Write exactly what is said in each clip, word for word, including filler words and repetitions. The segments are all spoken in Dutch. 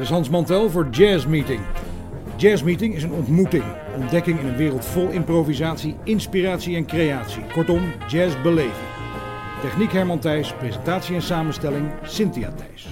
is Hans Mantel voor Jazz Meeting. Jazz Meeting is een ontmoeting, ontdekking in een wereld vol improvisatie, inspiratie en creatie. Kortom, jazz beleven. Techniek Herman Thijs, presentatie en samenstelling Cynthia Thijs.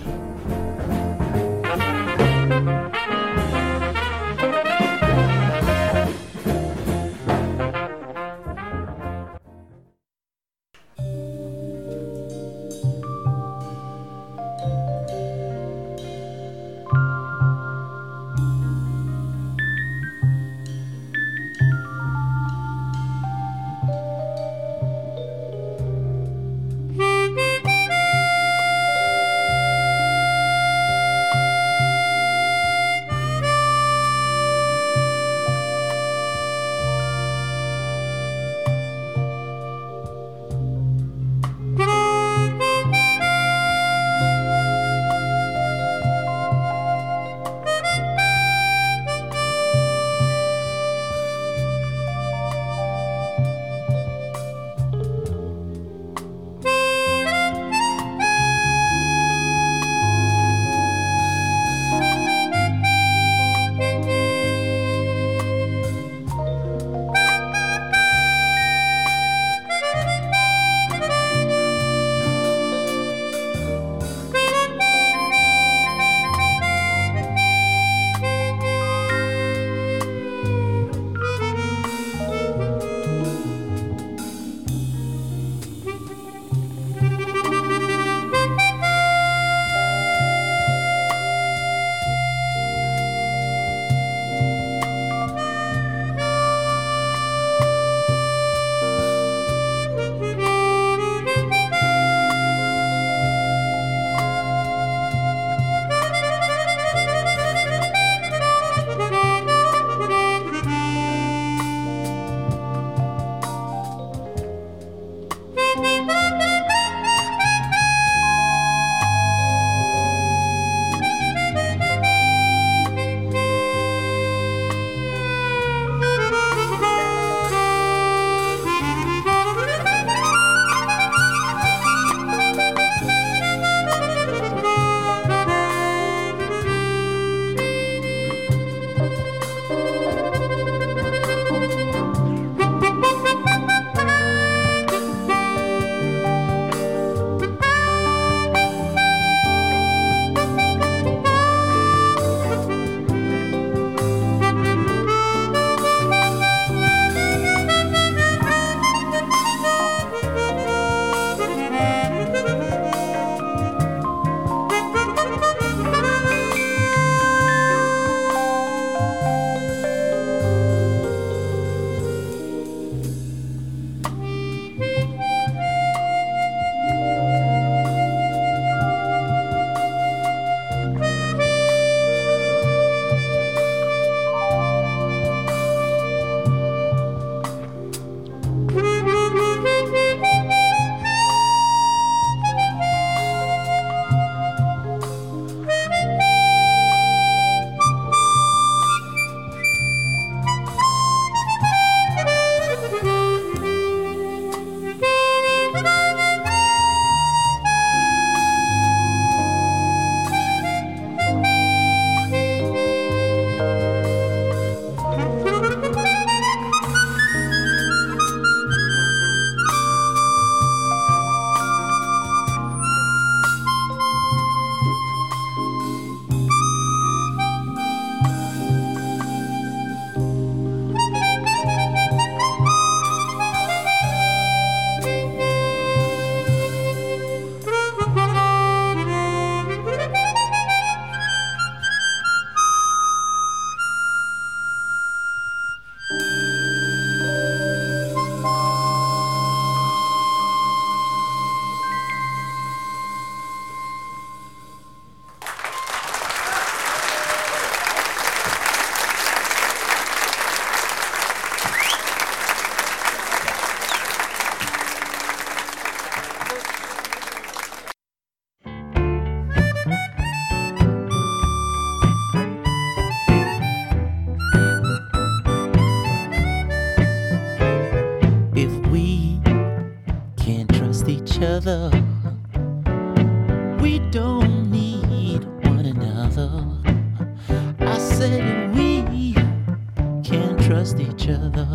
other. We don't need one another. each other.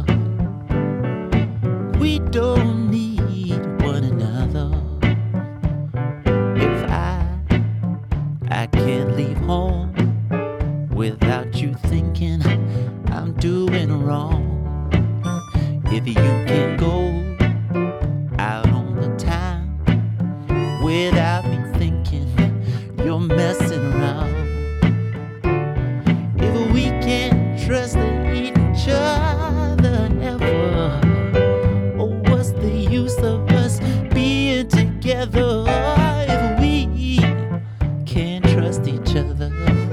We don't need one another. If I, I can't leave home without you thinking I'm doing wrong. If you can go out on the town without me thinking you're messing around. If we can't trust each other ever, oh, what's the use of us being together? If we can't trust each other,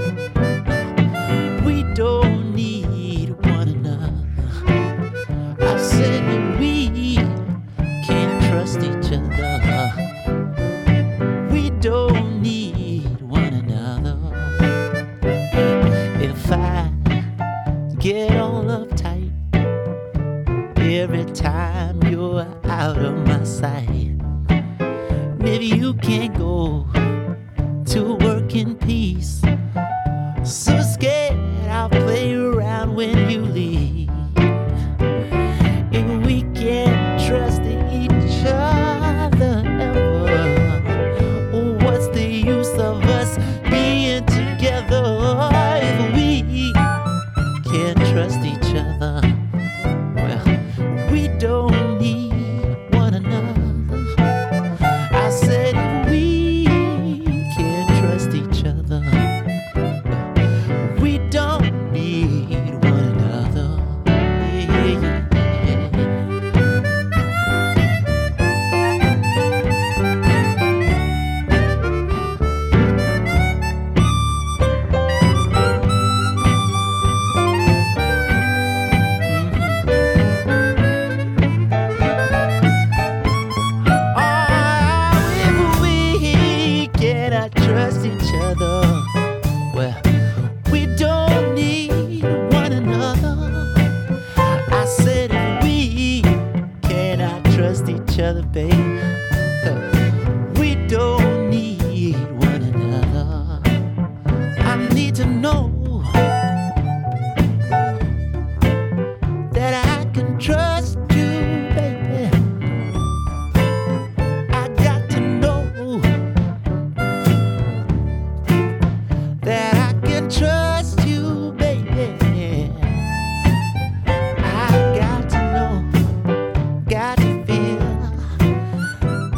we don't need one another. I said that we can't trust each other. We don't need one another. If I get all uptight every time you're out of my sight, if you can't go to work in peace, so scared I'll play around when you leave. If we can't trust each other ever, what's the use of us being together? If we can't trust each other, well, we don't need one another. I said if we can't trust each other, we don't need one another. Yeah, yeah, trust each other, well, we don't need one another. I said if we cannot trust each other, babe, we don't need one another. I need to know that I can trust you, baby. I got to know that I can trust you, baby. I got to know, got to feel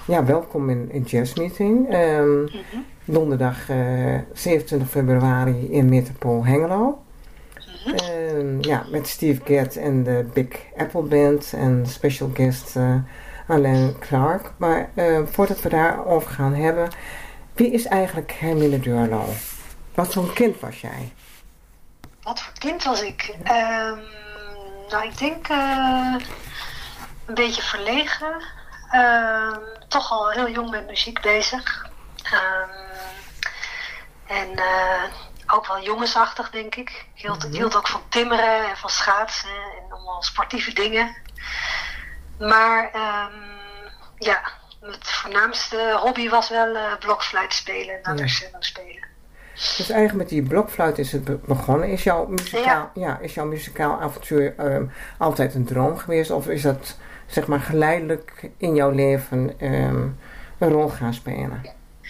ja, welkom in, in Jazz Meeting. Um, mm-hmm. Donderdag uh, zevenentwintig februari in Metropool Hengelo. Mm-hmm. Um, ja, met Steve Gadd en de Big Apple Band en special guest uh, Alain Clark. Maar uh, voordat we daarover gaan hebben, wie is eigenlijk Hermine Deurlo? Wat voor kind was jij? Wat voor kind was ik? Um, nou, ik denk uh, een beetje verlegen. Um, toch al heel jong met muziek bezig. Um, en uh, ook wel jongensachtig, denk ik. Ik hield, mm-hmm. hield ook van timmeren en van schaatsen en allemaal sportieve dingen. Maar um, ja, mijn voornaamste hobby was wel uh, blokfluit spelen en naar de cello spelen. Dus eigenlijk met die blokfluit is het begonnen. Is jouw muzikaal, ja. Ja, is jouw muzikaal avontuur um, altijd een droom geweest? Of is dat zeg maar geleidelijk in jouw leven um, een rol gaan spelen?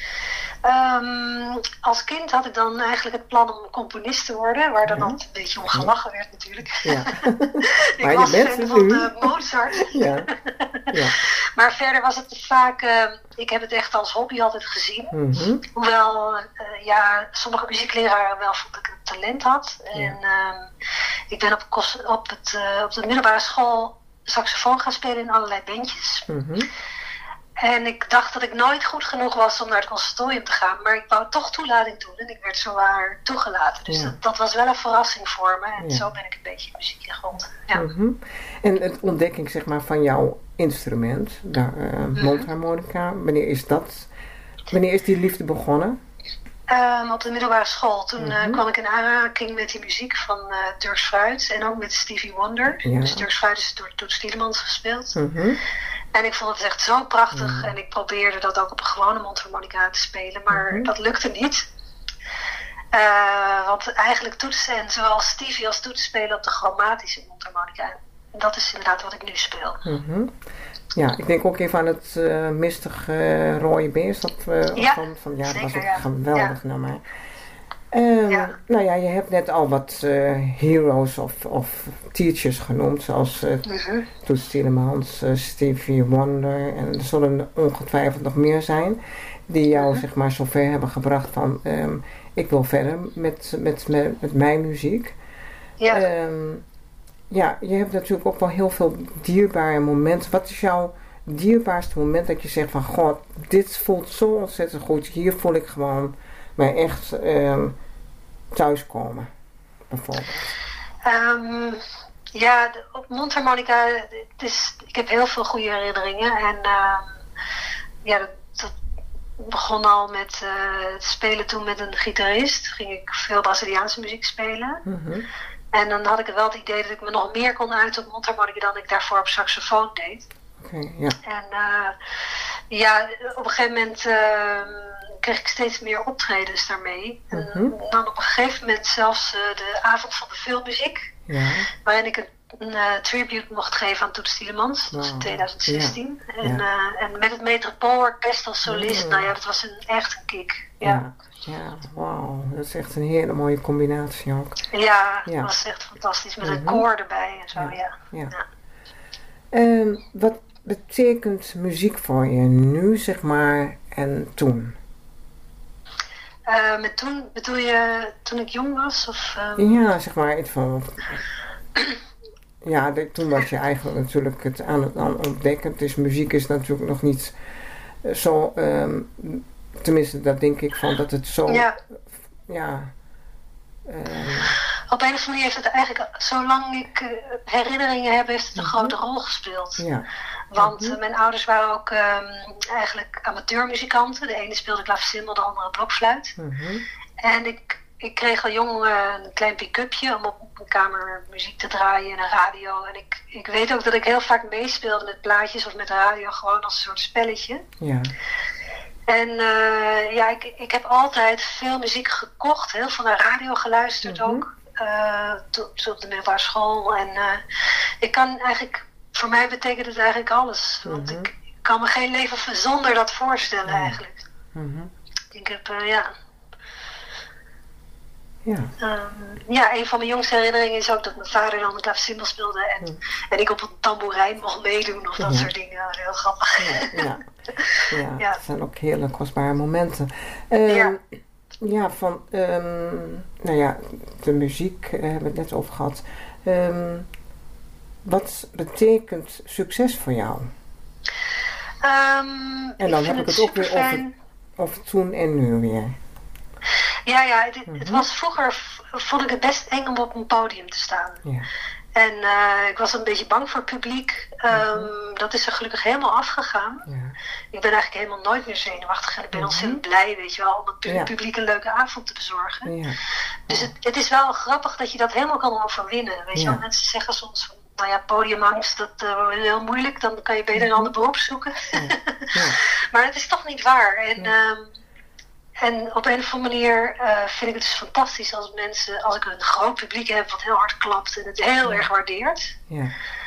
Um, als kind had ik dan eigenlijk het plan om componist te worden, waar dan ja. altijd een beetje om gelachen werd natuurlijk. Ja. ik maar was fan van uh, Mozart. ja. Ja. Maar verder was het vaak, uh, ik heb het echt als hobby altijd gezien. Mm-hmm. Hoewel, uh, ja, sommige muziekleraren wel vond ik een talent had. Ja. En uh, ik ben op, op, het, uh, op de middelbare school saxofoon gaan spelen in allerlei bandjes. Mm-hmm. En ik dacht dat ik nooit goed genoeg was om naar het conservatorium te gaan. Maar ik wou toch toelating doen en ik werd zowaar toegelaten. Dus ja. dat, dat was wel een verrassing voor me. En ja. zo ben ik een beetje muziek in grond. Ja. Mm-hmm. En het ontdekking zeg maar, van jouw instrument, de uh, mm-hmm. mondharmonica, wanneer is dat? Wanneer is die liefde begonnen? Um, op de middelbare school. Toen mm-hmm. uh, kwam ik in aanraking met die muziek van uh, Dirks Fruit en ook met Stevie Wonder. Ja. Dus Dirks Fruit is door Toets Tielemans gespeeld. Mm-hmm. En ik vond het echt zo prachtig mm. en ik probeerde dat ook op een gewone mondharmonica te spelen, maar mm-hmm. dat lukte niet. Uh, want eigenlijk toetsen en zowel Stevie als toetsen spelen op de chromatische mondharmonica. En dat is inderdaad wat ik nu speel. Mm-hmm. Ja, ik denk ook even aan het uh, mistig uh, rode beest. Dat, uh, ja, van, van, ja, zeker, dat was ook ja. een geweldig ja. nummer. Um, ja. Nou ja, je hebt net al wat uh, heroes of, of teachers genoemd, zoals uh, mm-hmm. Toets Tielemans, uh, Stevie Wonder, en er zullen ongetwijfeld nog meer zijn die jou mm-hmm. zeg maar zover hebben gebracht van um, ik wil verder met, met, met, met mijn muziek. Ja. Um, ja, je hebt natuurlijk ook wel heel veel dierbare momenten. Wat is jouw dierbaarste moment dat je zegt van god, dit voelt zo ontzettend goed, hier voel ik gewoon mij echt um, thuiskomen, bijvoorbeeld? Um, ja, de, op mondharmonica, het is, ik heb heel veel goede herinneringen. En uh, ja, dat, dat begon al met uh, het spelen toen met een gitarist. Ging ik veel Braziliaanse muziek spelen. Mm-hmm. En dan had ik wel het idee dat ik me nog meer kon uiten op mondharmonica dan ik daarvoor op saxofoon deed. Okay, ja. En uh, ja, op een gegeven moment uh, kreeg ik steeds meer optredens daarmee. Mm-hmm. En dan op een gegeven moment zelfs uh, de avond van de filmmuziek. Ja. Waarin ik een, een uh, tribute mocht geven aan Toets Tielemans. Dat was in twintig zestien. Ja. En, ja. Uh, en met het Metropoolorkest als solist. Mm. Nou ja, dat was een echt een kick. Ja, ja. Ja, wauw. Dat is echt een hele mooie combinatie ook. Ja, dat ja. was echt fantastisch. Met mm-hmm. een koor erbij en zo, ja. ja. ja. ja. Um, wat betekent muziek voor je nu, zeg maar, en toen? Uh, met toen bedoel je toen ik jong was? Of, um... Ja, zeg maar, iets van... ja, de, toen was je eigenlijk natuurlijk het aan het aan ontdekken. Het is, muziek is natuurlijk nog niet zo... Um, tenminste, dat denk ik van dat het zo... Ja. ja um, Op een of andere manier heeft het eigenlijk, zolang ik uh, herinneringen heb, heeft het een mm-hmm. grote rol gespeeld. Ja. Want mm-hmm. uh, mijn ouders waren ook um, eigenlijk amateurmuzikanten. De ene speelde klavecimbal, de andere blokfluit. Mm-hmm. En ik, ik kreeg al jong uh, een klein pick-upje om op mijn kamer muziek te draaien en een radio. En ik, ik weet ook dat ik heel vaak meespeelde met plaatjes of met de radio, gewoon als een soort spelletje. Ja. En uh, ja, ik, ik heb altijd veel muziek gekocht, heel veel naar radio geluisterd mm-hmm. ook. Uh, tot op de middelbare school. En uh, ik kan eigenlijk, voor mij betekent het eigenlijk alles. Want mm-hmm. ik, ik kan me geen leven zonder dat voorstellen mm-hmm. eigenlijk. Mm-hmm. Ik heb, uh, ja... Ja. Um, ja, een van mijn jongste herinneringen is ook dat mijn vader dan de klavecimbal speelde en, mm. en ik op een tamboerijn mocht meedoen of dat ja. soort dingen. Heel grappig. Ja, ja. ja, ja, het zijn ook hele kostbare momenten. Um, ja. ja, van, um, nou ja, de muziek uh, hebben we het net over gehad. Um, wat betekent succes voor jou? Um, en dan heb ik het ook weer over, over toen en nu weer. Ja, ja, het, mm-hmm. het was vroeger, vond ik het best eng om op een podium te staan. Ja. En uh, ik was een beetje bang voor het publiek. Um, mm-hmm. Dat is er gelukkig helemaal afgegaan. Ja. Ik ben eigenlijk helemaal nooit meer zenuwachtig. En ik ben mm-hmm. ontzettend blij, weet je wel, om het pu- ja. publiek een leuke avond te bezorgen. Ja. Dus het, het is wel grappig dat je dat helemaal kan overwinnen. Weet je ja. wel, mensen zeggen soms van, nou ja, podiumangst, dat uh, is heel moeilijk. Dan kan je beter een ander beroep zoeken. Ja. Ja. Maar het is toch niet waar. En... Ja. Um, En op een of andere manier uh, vind ik het dus fantastisch als mensen, als ik een groot publiek heb wat heel hard klapt en het heel erg waardeert. Ja.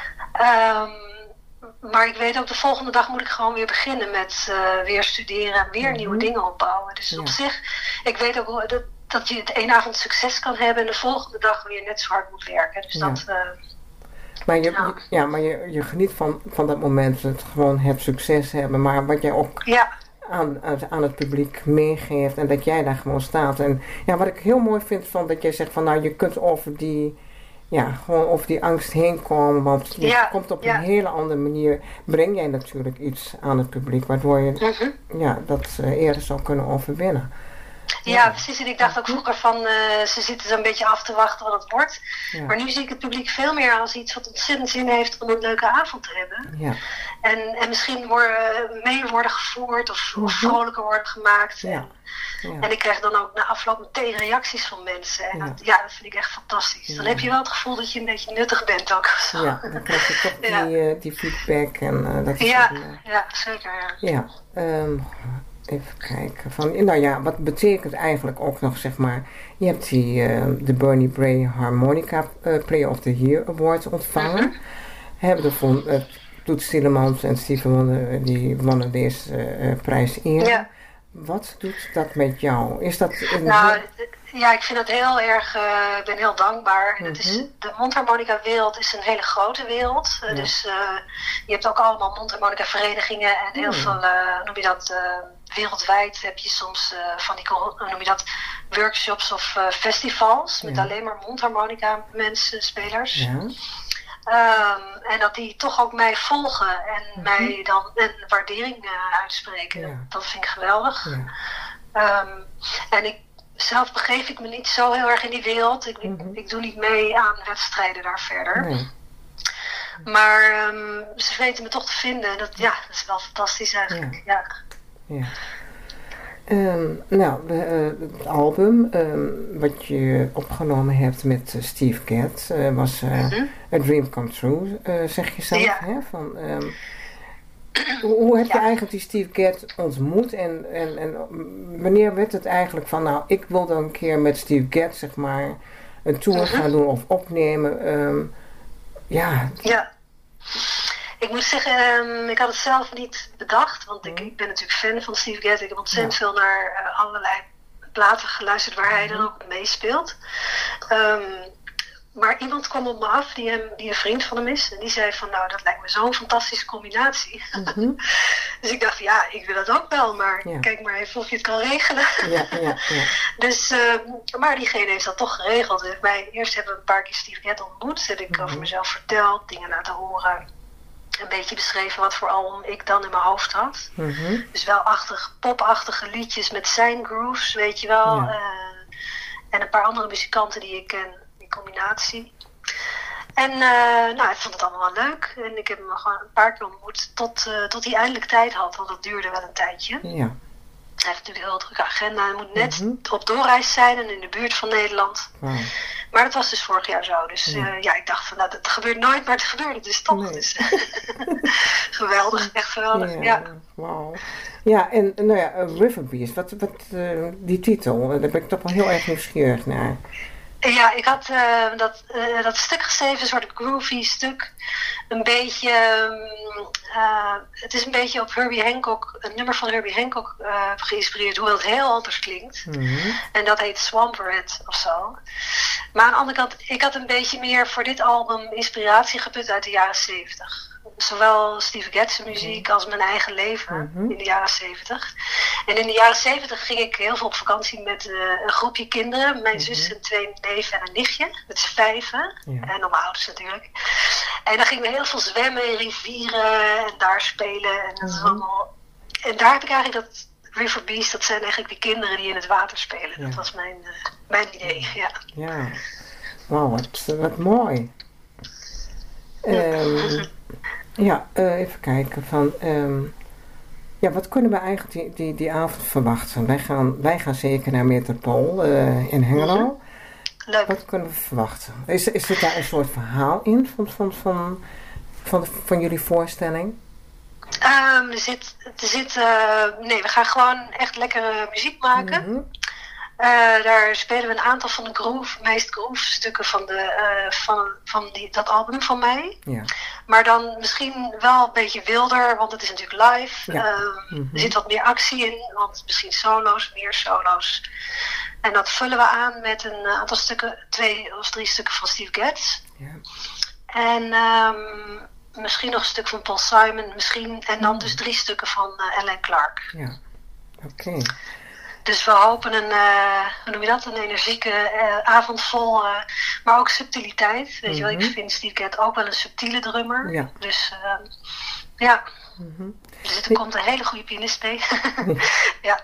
Um, maar ik weet ook, de volgende dag moet ik gewoon weer beginnen met uh, weer studeren en weer mm-hmm. nieuwe dingen opbouwen. Dus ja. op zich, ik weet ook dat, dat je het één avond succes kan hebben en de volgende dag weer net zo hard moet werken. Dus ja. dat... Uh, Maar, je, ja. Ja, maar je, je geniet van, van dat moment, het gewoon het succes hebben, maar wat jij ook... Ja. Aan, aan het publiek meegeeft en dat jij daar gewoon staat. En ja, wat ik heel mooi vind van dat jij zegt van nou je kunt over die, ja, gewoon over die angst heen komen, want je ja, komt op ja. een hele andere manier, breng jij natuurlijk iets aan het publiek, waardoor je mm-hmm. ja, dat uh, eerder zou kunnen overwinnen. Ja, ja, precies. En ik dacht ook vroeger van, uh, ze zitten zo'n beetje af te wachten wat het wordt. Ja. Maar nu zie ik het publiek veel meer als iets wat ontzettend zin heeft om een leuke avond te hebben. Ja. En, en misschien worden, mee worden gevoerd of, of vrolijker worden gemaakt. Ja. Ja. En ik krijg dan ook na afloop meteen reacties van mensen. En ja. Dat, ja, dat vind ik echt fantastisch. Ja. Dan heb je wel het gevoel dat je een beetje nuttig bent ook. Zo. Ja, dan krijg je toch ja. die, uh, die feedback. En, uh, dat is ja, een, uh, ja, zeker. Ja. ja um, even kijken. Van, nou ja, wat betekent eigenlijk ook nog, zeg maar... Je hebt die, uh, de Bernie Bray Harmonica uh, Player of the Year Award ontvangen. Mm-hmm. Hebben er van uh, Toets Tielemans en Steven Wonder, die wonnen deze uh, prijs in. Ja. Wat doet dat met jou? Is dat een nou, ja, ik vind het heel erg, ik uh, ben heel dankbaar. Mm-hmm. Het is, de mondharmonica wereld is een hele grote wereld. Uh, ja. Dus uh, je hebt ook allemaal mondharmonica verenigingen en heel mm. veel, uh, noem je dat, uh, wereldwijd heb je soms uh, van die, noem je dat, workshops of uh, festivals met ja. alleen maar mondharmonica mensen, spelers. Ja. Um, en dat die toch ook mij volgen en mm-hmm. mij dan een waardering uh, uitspreken. Ja. Dat vind ik geweldig. Ja. Um, en ik, zelf begeef ik me niet zo heel erg in die wereld. Ik, mm-hmm. ik, ik doe niet mee aan wedstrijden daar verder. Nee. Maar um, ze weten me toch te vinden. Dat, ja, dat is wel fantastisch eigenlijk. Ja. Ja. Ja. Um, nou, de, uh, het album um, wat je opgenomen hebt met uh, Steve Gadd uh, was uh, mm-hmm. A Dream Come True, uh, zeg je zelf. Ja. Hè? Van, um, hoe, hoe heb je ja. eigenlijk die Steve Gadd ontmoet en, en, en wanneer werd het eigenlijk van, nou, ik wil dan een keer met Steve Gadd, zeg maar, een tour mm-hmm. gaan doen of opnemen. Um, ja. Ja. Ik moet zeggen, um, ik had het zelf niet bedacht, want ik, ik ben natuurlijk fan van Steve Gadd. Ik heb ontzettend ja. veel naar uh, allerlei platen geluisterd waar hij dan ook meespeelt. Um, maar iemand kwam op me af, die, hem, die een vriend van hem is. En die zei van, nou, dat lijkt me zo'n fantastische combinatie. Mm-hmm. Dus ik dacht, ja, ik wil dat ook wel, maar ja. kijk maar even of je het kan regelen. Ja, ja, ja. Dus, uh, maar diegene heeft dat toch geregeld. Dus mij, eerst hebben we een paar keer Steve Gadd ontmoet. Heb ik mm-hmm. over mezelf verteld, dingen laten horen. Een beetje beschreven wat voor album ik dan in mijn hoofd had. Mm-hmm. Dus wel achtig, popachtige liedjes met zijn grooves, weet je wel. Ja. Uh, en een paar andere muzikanten die ik ken in combinatie. En uh, nou, ik vond het allemaal wel leuk. En ik heb hem gewoon een paar keer ontmoet tot, uh, tot hij eindelijk tijd had. Want dat duurde wel een tijdje. Ja. Hij heeft natuurlijk een heel drukke agenda. Hij moet net mm-hmm. op doorreis zijn en in de buurt van Nederland. Wow. Maar dat was dus vorig jaar zo. Dus ja, uh, ja ik dacht van, nou, dat gebeurt nooit, maar het gebeurde dus toch. Nee. Dus, geweldig, echt geweldig. Ja, ja. Wow. Ja, en nou ja, uh, River Beast, wat, wat uh, die titel, daar ben ik toch wel heel erg nieuwsgierig naar. Ja, ik had uh, dat, uh, dat stuk geschreven, een soort groovy stuk. Een beetje, uh, het is een beetje op Herbie Hancock, een nummer van Herbie Hancock uh, geïnspireerd, hoewel het heel anders klinkt. Mm-hmm. En dat heet Swamp Rat of zo. Maar aan de andere kant, ik had een beetje meer voor dit album inspiratie geput uit de jaren zeventig. Zowel Steve Getz muziek als mijn eigen leven mm-hmm. in de jaren zeventig. En in de jaren zeventig ging ik heel veel op vakantie met uh, een groepje kinderen. Mijn mm-hmm. zus en twee neven en een nichtje. Met z'n vijven. Ja. En nog mijn ouders natuurlijk. En dan gingen we heel veel zwemmen in rivieren en daar spelen. En, dat mm-hmm. allemaal... en daar heb ik eigenlijk dat River Beast, dat zijn eigenlijk die kinderen die in het water spelen. Ja. Dat was mijn, uh, mijn idee, ja. Ja, wauw, wat, wat mooi. Um, ja, uh, even kijken van... Um, ja, wat kunnen we eigenlijk die, die, die avond verwachten? Wij gaan, wij gaan zeker naar Metropool uh, in Hengelo. Mm-hmm. Leuk. Wat kunnen we verwachten? Is, is er daar een soort verhaal in van, van, van, van, van jullie voorstelling? Um, er zit, er zit uh, nee, we gaan gewoon echt lekkere muziek maken. Mm-hmm. Uh, daar spelen we een aantal van de groove, meest groove stukken van, de, uh, van, van die, dat album van mij. Ja. Maar dan misschien wel een beetje wilder, want het is natuurlijk live. Ja. Uh, mm-hmm. Er zit wat meer actie in, want misschien solo's, meer solo's. En dat vullen we aan met een aantal stukken, twee of drie stukken van Steve Getz. Ja. En um, misschien nog een stuk van Paul Simon, misschien. En dan dus drie stukken van uh, Alan Clark. Ja, oké. Okay. Dus we hopen een, uh, hoe noem je dat, een energieke uh, avond vol, uh, maar ook subtiliteit. Weet mm-hmm. je wel, ik vind Steve Getz ook wel een subtiele drummer. Ja. Dus uh, ja, mm-hmm. dus er komt een hele goede pianist mee. Ja.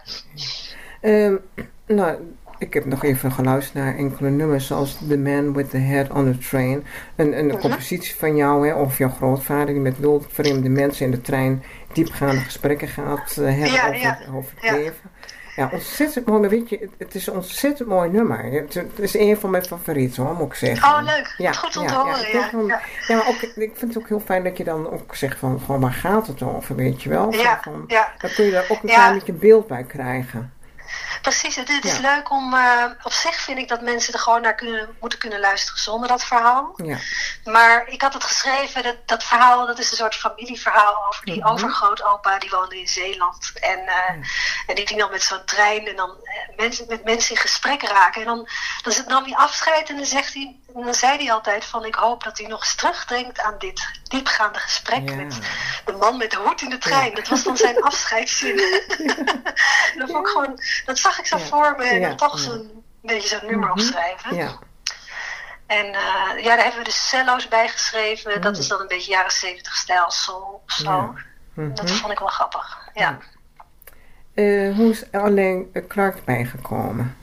Um, nou, ik heb nog even geluisterd naar enkele nummers zoals The Man with the Head on the Train. Een, een mm-hmm. compositie van jou, hè, of jouw grootvader die met wildvreemde mensen in de trein diepgaande gesprekken gaat uh, hebben ja, over, ja. over het ja. leven. Ja, ontzettend mooi, maar weet je, het is een ontzettend mooi nummer. Het is een van mijn favorieten, hoor, moet ik zeggen. Oh, leuk. Ja, goed om te horen, ja. Ja, van, ja. ja, maar ook, ik vind het ook heel fijn dat je dan ook zegt van, van waar gaat het over, weet je wel? Ja, van, ja. Dan kun je daar ook een ja. klein beetje beeld bij krijgen. Precies, het, het is ja. leuk om, uh, op zich vind ik dat mensen er gewoon naar kunnen, moeten kunnen luisteren zonder dat verhaal. Ja. Maar ik had het geschreven, dat, dat verhaal, dat is een soort familieverhaal over die mm-hmm. overgrootopa, die woonde in Zeeland. En, uh, ja. en die ging dan met zo'n trein en dan uh, mensen, met mensen in gesprek raken. En dan, dan nam hij afscheid en dan, zegt hij, en dan zei hij altijd van, ik hoop dat hij nog eens terugdenkt aan dit diepgaande gesprek ja. met de man met de hoed in de trein. Ja. Dat was dan zijn afscheidszin. Ja. Dat vond ik gewoon, dat zag ik zo ja. voor me en ja. dan toch ja. zo'n beetje zo'n nummer mm-hmm. opschrijven. Ja. En uh, ja, daar hebben we de cello's bij geschreven. Mm. Dat is dan een beetje jaren zeventig stijl soul of zo. Ja. Mm-hmm. Dat vond ik wel grappig. Ja. Uh, hoe is alleen Clark bijgekomen?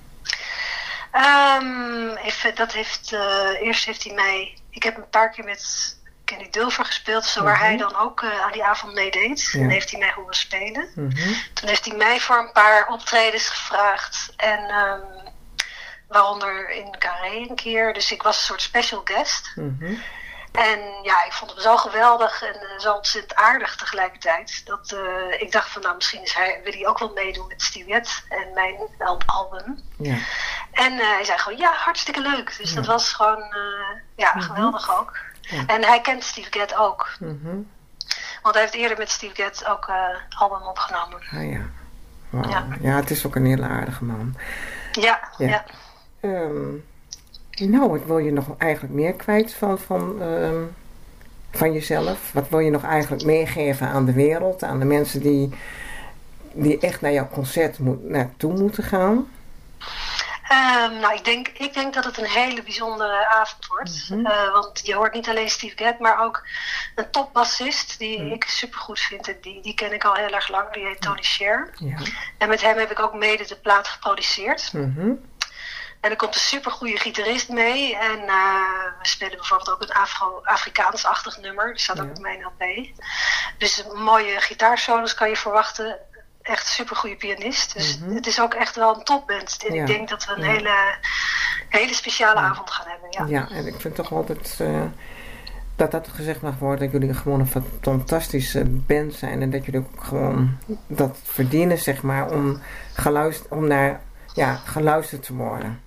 Um, even, dat heeft, uh, eerst heeft hij mij, ik heb een paar keer met Kenny Dulfer gespeeld, zo waar mm-hmm. hij dan ook uh, aan die avond meedeed. Ja. En heeft hij mij horen spelen. Mm-hmm. Toen heeft hij mij voor een paar optredens gevraagd. En um, waaronder in Carré een keer. Dus ik was een soort special guest. Mm-hmm. En ja, ik vond hem zo geweldig en uh, zo ontzettend aardig tegelijkertijd. Dat uh, ik dacht van nou, misschien is hij, wil hij ook wel meedoen met Steve Getz en mijn album. Ja. En uh, hij zei gewoon ja, hartstikke leuk. Dus ja. dat was gewoon uh, ja, mm-hmm. geweldig ook. Ja. En hij kent Steve Getz ook. Mm-hmm. Want hij heeft eerder met Steve Getz ook een uh, album opgenomen. Ah ja. Wow. ja. Ja, het is ook een hele aardige man. Ja, ja. ja. Um, nou, wat wil je nog eigenlijk meer kwijt van, van, um, van jezelf? Wat wil je nog eigenlijk meegeven aan de wereld? Aan de mensen die, die echt naar jouw concert moet, naartoe moeten gaan? Um, nou, ik denk, ik denk dat het een hele bijzondere avond wordt. Mm-hmm. Uh, want je hoort niet alleen Steve Getz, maar ook een topbassist die mm. ik supergoed vind. En die, die ken ik al heel erg lang. Die heet Tony Sher. Ja. En met hem heb ik ook mede de plaat geproduceerd. Mm-hmm. En er komt een supergoeie gitarist mee. En uh, we spelen bijvoorbeeld ook een Afro- Afrikaans-achtig nummer. Dat staat ja. ook op mijn L P. Dus mooie gitaarsolos kan je verwachten. Echt een supergoeie pianist. Dus mm-hmm. het is ook echt wel een topband. En ja. ik denk dat we een ja. hele, hele speciale ja. avond gaan hebben. Ja. ja, en ik vind toch altijd uh, dat dat gezegd mag worden. Dat jullie gewoon een fantastische band zijn. En dat jullie ook gewoon dat verdienen, zeg maar, om, geluisterd, om naar ja, geluisterd te worden.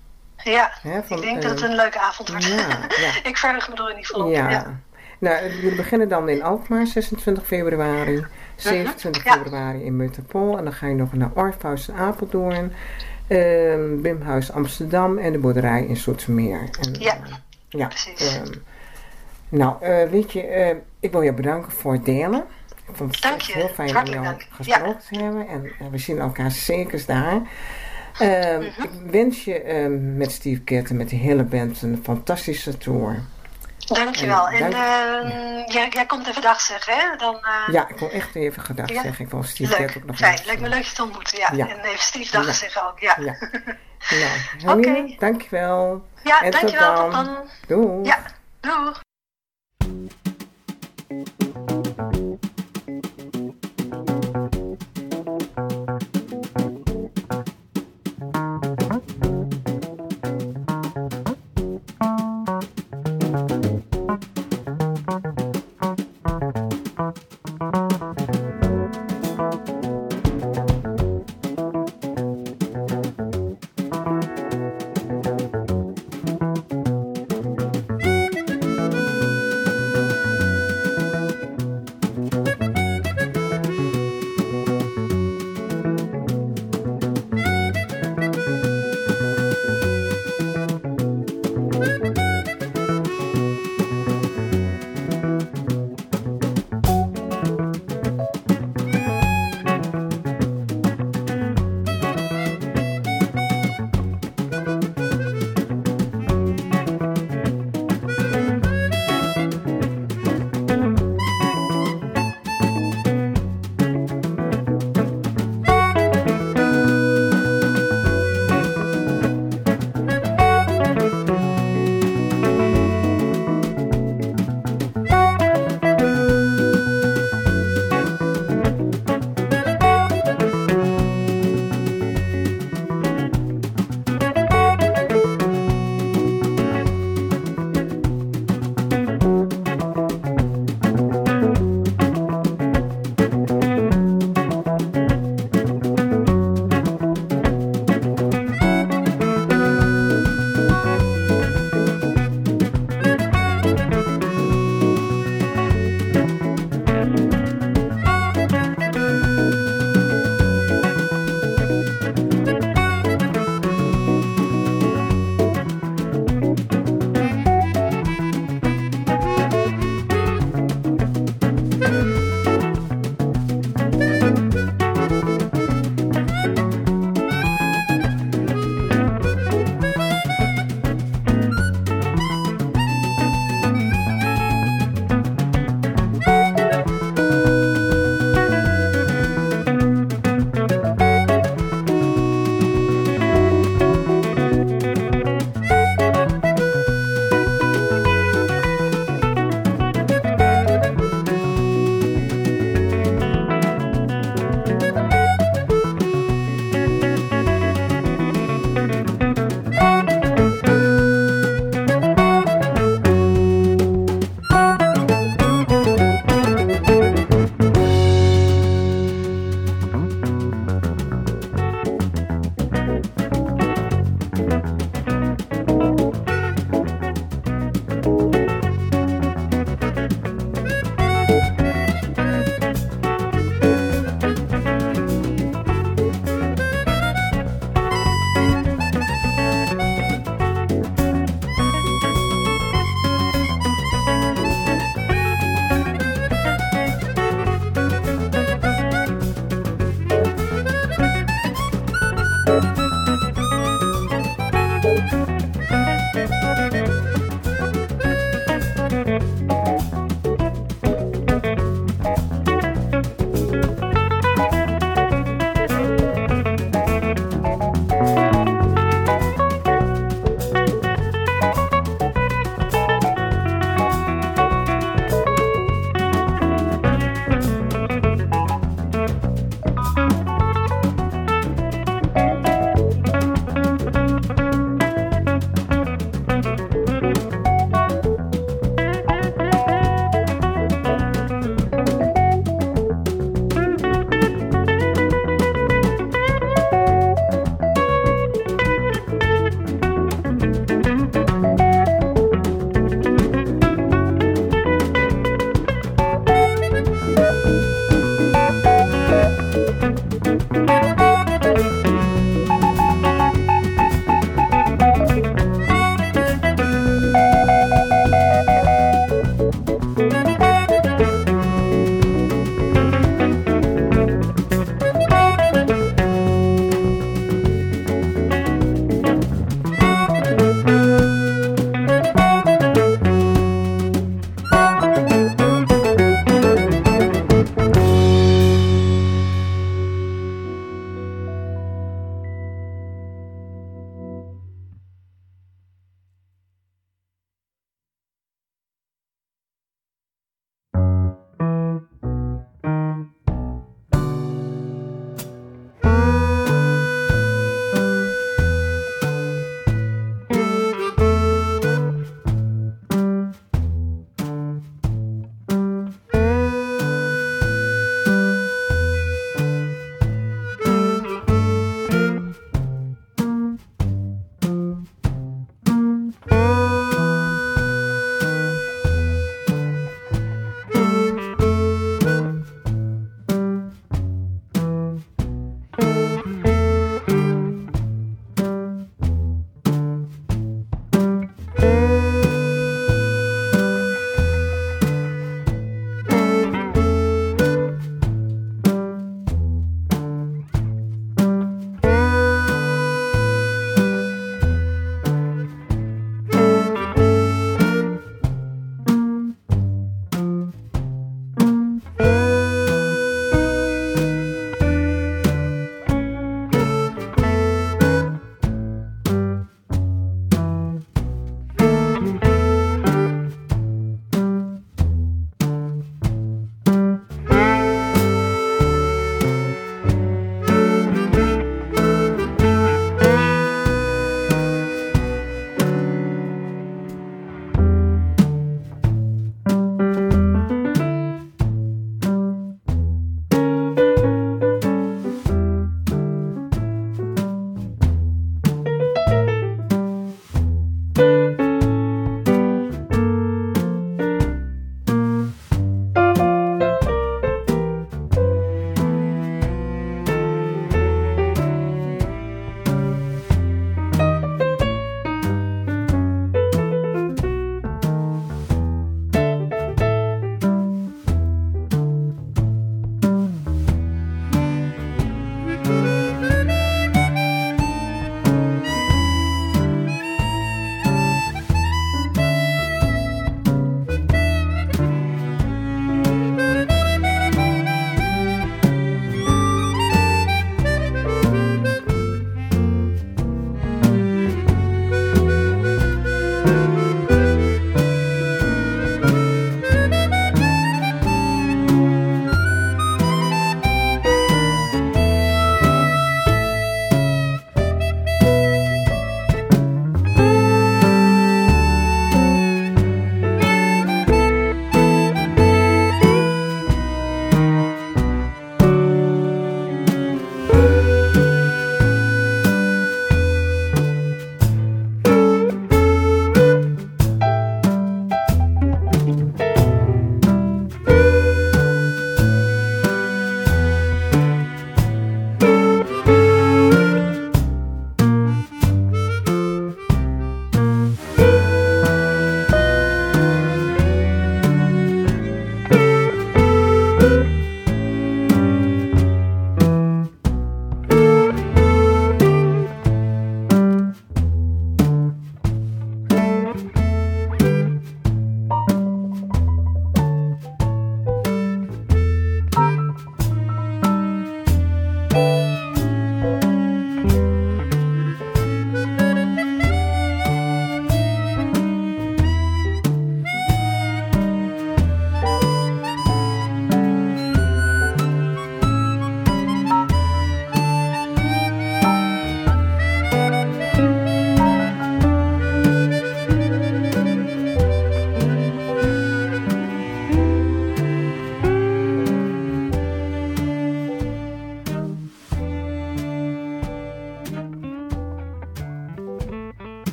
Ja, He, van, ik denk uh, dat het een leuke avond wordt. Ja, ja. Ik verheug me er in ieder geval op. Ja. ja. Nou, jullie beginnen dan in Alkmaar, zesentwintig februari, zevenentwintig uh-huh. februari in Metropool. En dan ga je nog naar Orpheus in Apeldoorn, uh, Bimhuis Amsterdam en de boerderij in Zoetermeer. En, ja, uh, ja, precies. Um, nou, uh, weet je, uh, ik wil je bedanken voor het delen. Ik vond het Dank je. heel fijn Hartelijk om jou dank. gesproken Ja. te hebben. En uh, we zien elkaar zeker daar. Uh, uh-huh. Ik wens je uh, met Steve Kidd en met de hele band een fantastische tour. Dankjewel. En, en dank, uh, ja. jij, jij komt even dag zeggen, hè? Dan, uh, ja, ik wil echt even gedag ja? zeggen. Ik wil Steve Kidd ook nog fijn. Lijkt me leuk je te ontmoeten, ja. ja. En even Steve dag ja. zeggen ook, ja. ja. Nou, Oké. Okay. Dankjewel. Ja, en dankjewel. Tot dan. Doei. Ja, doei.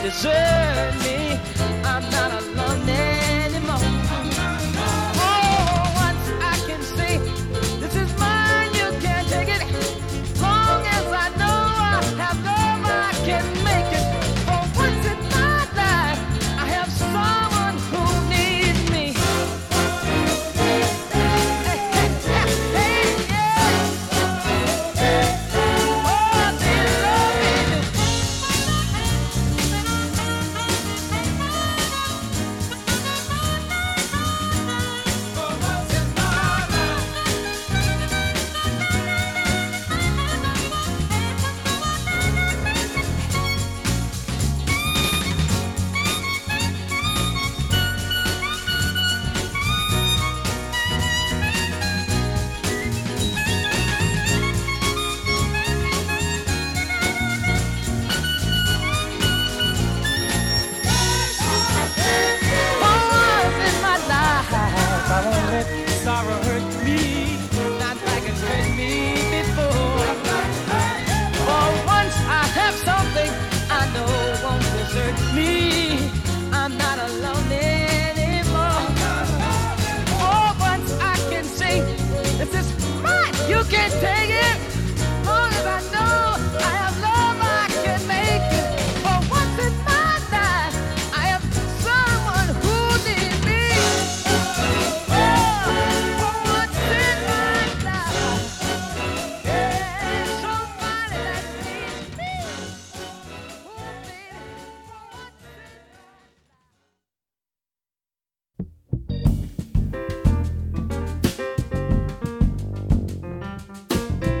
desert me. I'm not alone anymore. Oh, once I can say, this is mine, you can't take it. Long as I know I have love, I can make it. For once in my life, I have someone who needs me. Hey, hey, hey, hey, yeah. Oh, they love me. For once in my life. Once in my life, I won't let sorrow hurt me, not like it's hurt me before. For once I have something I know won't desert me. I'm not alone anymore. Oh, once I can say, this is mine, you can't take it. Long as I know I have love, I can make it. For once in my life, I have someone who needs me. Oh, for once in my life, yeah, somebody that needs me. Oh, baby, for once in my life.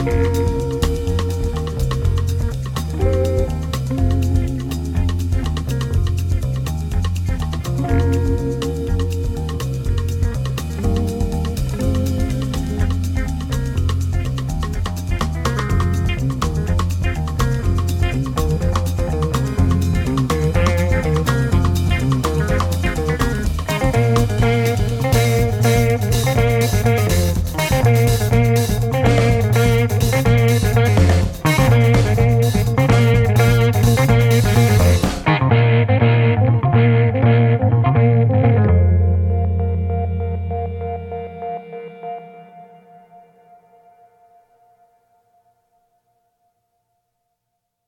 Doei.